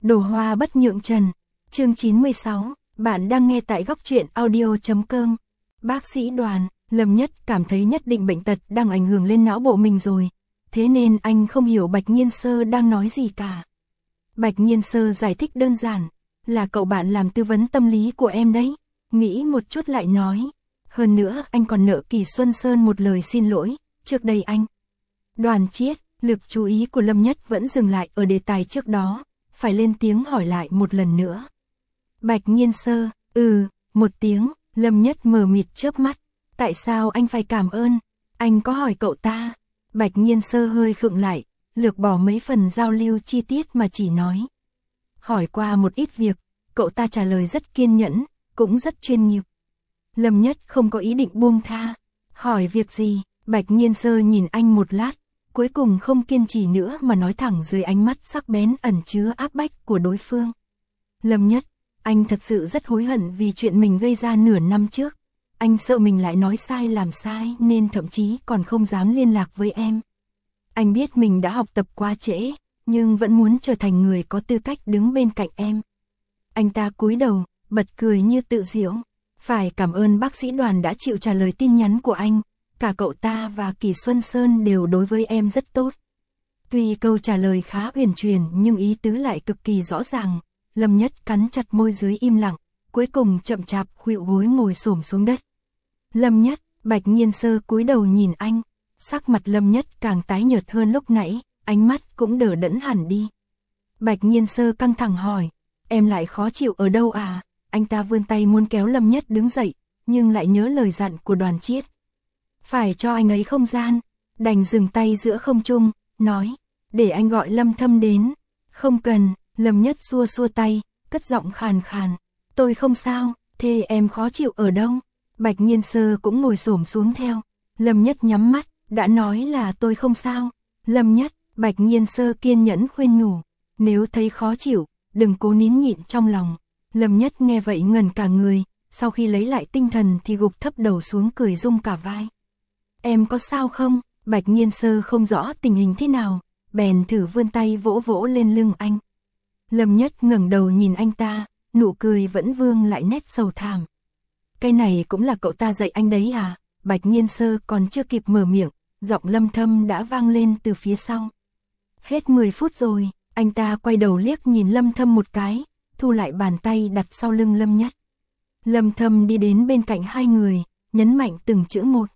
Đồ hoa bất nhượng trần. Chương 96, bạn đang nghe tại góc truyện audio.com. Bác sĩ Đoàn, Lâm Nhất cảm thấy nhất định bệnh tật đang ảnh hưởng lên não bộ mình rồi. Thế nên anh không hiểu Bạch Nhiên Sơ đang nói gì cả. Bạch Nhiên Sơ giải thích đơn giản, là cậu bạn làm tư vấn tâm lý của em đấy. Nghĩ một chút lại nói, hơn nữa anh còn nợ Kỳ Xuân Sơn một lời xin lỗi, trước đây anh. Đoàn Chiết, lực chú ý của Lâm Nhất vẫn dừng lại ở đề tài trước đó, phải lên tiếng hỏi lại một lần nữa. Bạch Nhiên Sơ, một tiếng, Lâm Nhất mờ mịt chớp mắt, tại sao anh phải cảm ơn, anh có hỏi cậu ta. Bạch Nhiên Sơ hơi khựng lại, lược bỏ mấy phần giao lưu chi tiết mà chỉ nói. Hỏi qua một ít việc, cậu ta trả lời rất kiên nhẫn, cũng rất chuyên nghiệp. Lâm Nhất không có ý định buông tha. Hỏi việc gì? Bạch Nhiên Sơ nhìn anh một lát, cuối cùng không kiên trì nữa mà nói thẳng dưới ánh mắt sắc bén ẩn chứa áp bách của đối phương. Lâm Nhất, anh thật sự rất hối hận vì chuyện mình gây ra nửa năm trước. Anh sợ mình lại nói sai làm sai nên thậm chí còn không dám liên lạc với em. Anh biết mình đã học tập quá trễ, nhưng vẫn muốn trở thành người có tư cách đứng bên cạnh em. Anh ta cúi đầu, bật cười như tự giễu. Phải cảm ơn bác sĩ Đoàn đã chịu trả lời tin nhắn của anh. Cả cậu ta và Kỳ Xuân Sơn đều đối với em rất tốt. Tuy câu trả lời khá uyển chuyển nhưng ý tứ lại cực kỳ rõ ràng. Lâm Nhất cắn chặt môi dưới im lặng, cuối cùng chậm chạp khuỵu gối ngồi xổm xuống đất. Lâm Nhất, Bạch Nhiên Sơ cúi đầu nhìn anh, sắc mặt Lâm Nhất càng tái nhợt hơn lúc nãy, ánh mắt cũng đờ đẫn hẳn đi. Bạch Nhiên Sơ căng thẳng hỏi, em lại khó chịu ở đâu à? Anh ta vươn tay muốn kéo Lâm Nhất đứng dậy, nhưng lại nhớ lời dặn của Đoàn Chiết. Phải cho anh ấy không gian, đành dừng tay giữa không trung, nói, để anh gọi Lâm Thâm đến. Không cần, Lâm Nhất xua xua tay, cất giọng khàn khàn, tôi không sao, thế em khó chịu ở đâu? Bạch Nhiên Sơ cũng ngồi xổm xuống theo. Lâm Nhất nhắm mắt, đã nói là tôi không sao. Lâm Nhất, Bạch Nhiên Sơ kiên nhẫn khuyên nhủ, nếu thấy khó chịu, đừng cố nín nhịn trong lòng. Lâm Nhất nghe vậy ngẩn cả người, sau khi lấy lại tinh thần thì gục thấp đầu xuống cười rung cả vai. Em có sao không? Bạch Nhiên Sơ không rõ tình hình thế nào, bèn thử vươn tay vỗ vỗ lên lưng anh. Lâm Nhất ngẩng đầu nhìn anh ta, nụ cười vẫn vương lại nét sầu thảm. Cái này cũng là cậu ta dạy anh đấy à? Bạch Nhiên Sơ còn chưa kịp mở miệng, giọng Lâm Thâm đã vang lên từ phía sau. Hết 10 phút rồi, anh ta quay đầu liếc nhìn Lâm Thâm một cái, thu lại bàn tay đặt sau lưng Lâm Nhất. Lâm Thâm đi đến bên cạnh hai người, nhấn mạnh từng chữ một.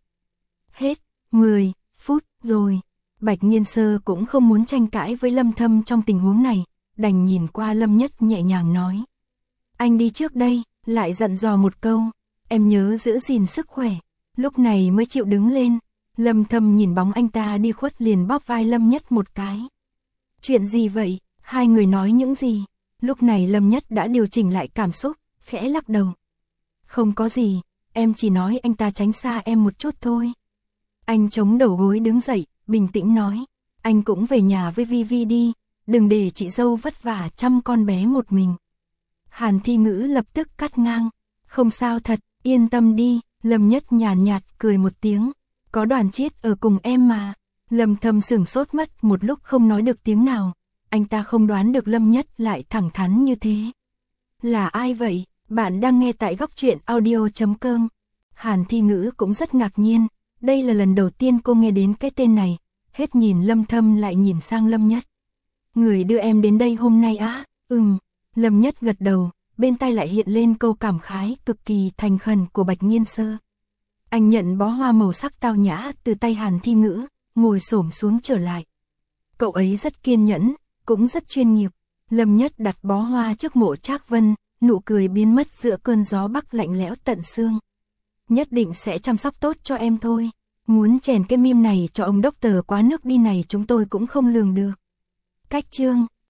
Hết 10 phút rồi. Bạch Nhiên Sơ cũng không muốn tranh cãi với Lâm Thâm trong tình huống này, đành nhìn qua Lâm Nhất nhẹ nhàng nói. Anh đi trước đây, lại dặn dò một câu, em nhớ giữ gìn sức khỏe, lúc này mới chịu đứng lên. Lâm Thâm nhìn bóng anh ta đi khuất liền bóp vai Lâm Nhất một cái. Chuyện gì vậy? Hai người nói những gì? Lúc này Lâm Nhất đã điều chỉnh lại cảm xúc, khẽ lắc đầu. Không có gì, em chỉ nói anh ta tránh xa em một chút thôi. Anh chống đầu gối đứng dậy, bình tĩnh nói, anh cũng về nhà với Vi Vi đi, đừng để chị dâu vất vả chăm con bé một mình. Hàn Thi Ngữ lập tức cắt ngang, không sao thật, yên tâm đi. Lâm Nhất nhàn nhạt cười một tiếng, có Đoàn Chiết ở cùng em mà. Lâm Thâm sửng sốt mất một lúc không nói được tiếng nào, anh ta không đoán được Lâm Nhất lại thẳng thắn như thế. Là ai vậy? Bạn đang nghe tại góc truyện audio.com. Hàn Thi Ngữ cũng rất ngạc nhiên, đây là lần đầu tiên cô nghe đến cái tên này, hết nhìn Lâm Thâm lại nhìn sang Lâm Nhất. Người đưa em đến đây hôm nay á? Lâm Nhất gật đầu, bên tai lại hiện lên câu cảm khái cực kỳ thành khẩn của Bạch Nhiên Sơ. Anh nhận bó hoa màu sắc tao nhã từ tay Hàn Thi Ngữ, ngồi xổm xuống trở lại. Cậu ấy rất kiên nhẫn, cũng rất chuyên nghiệp. Lâm Nhất đặt bó hoa trước mộ Trác Vân, nụ cười biến mất giữa cơn gió bắc lạnh lẽo tận xương. Nhất định sẽ chăm sóc tốt cho em thôi. Muốn chèn cái meme này cho ông Doctor quá nước đi này chúng tôi cũng không lường được. Cách chương